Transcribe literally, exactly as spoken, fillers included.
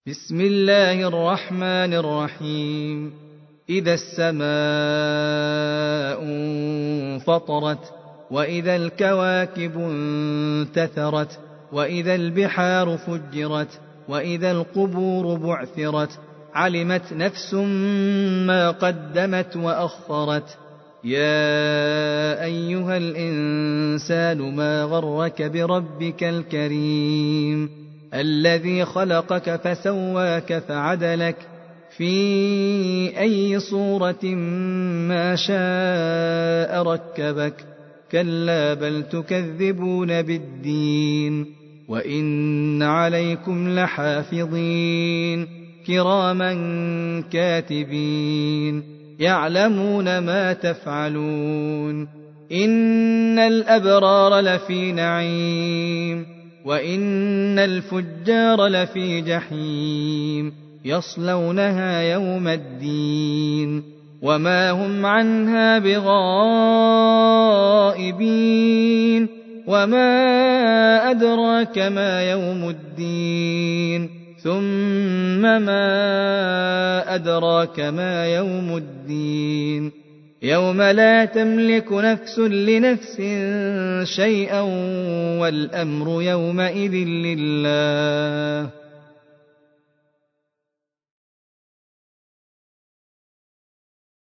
بسم الله الرحمن الرحيم. إذا السماء انفطرت، وإذا الكواكب انتثرت، وإذا البحار فجرت، وإذا القبور بعثرت، علمت نفس ما قدمت وأخرت. يا أيها الإنسان ما غرك بربك الكريم الذي خلقك فسواك فعدلك في أي صورة ما شاء ركبك. كلا بل تكذبون بالدين، وإن عليكم لحافظين كراما كاتبين يعلمون ما تفعلون. إن الأبرار لفي نعيم، وإن الفجار لفي جحيم يصلونها يوم الدين وما هم عنها بغائبين. وما أدراك ما يوم الدين، ثم ما أدراك ما يوم الدين. يوم لا تملك نفس لنفس شيئا والأمر يومئذ لله.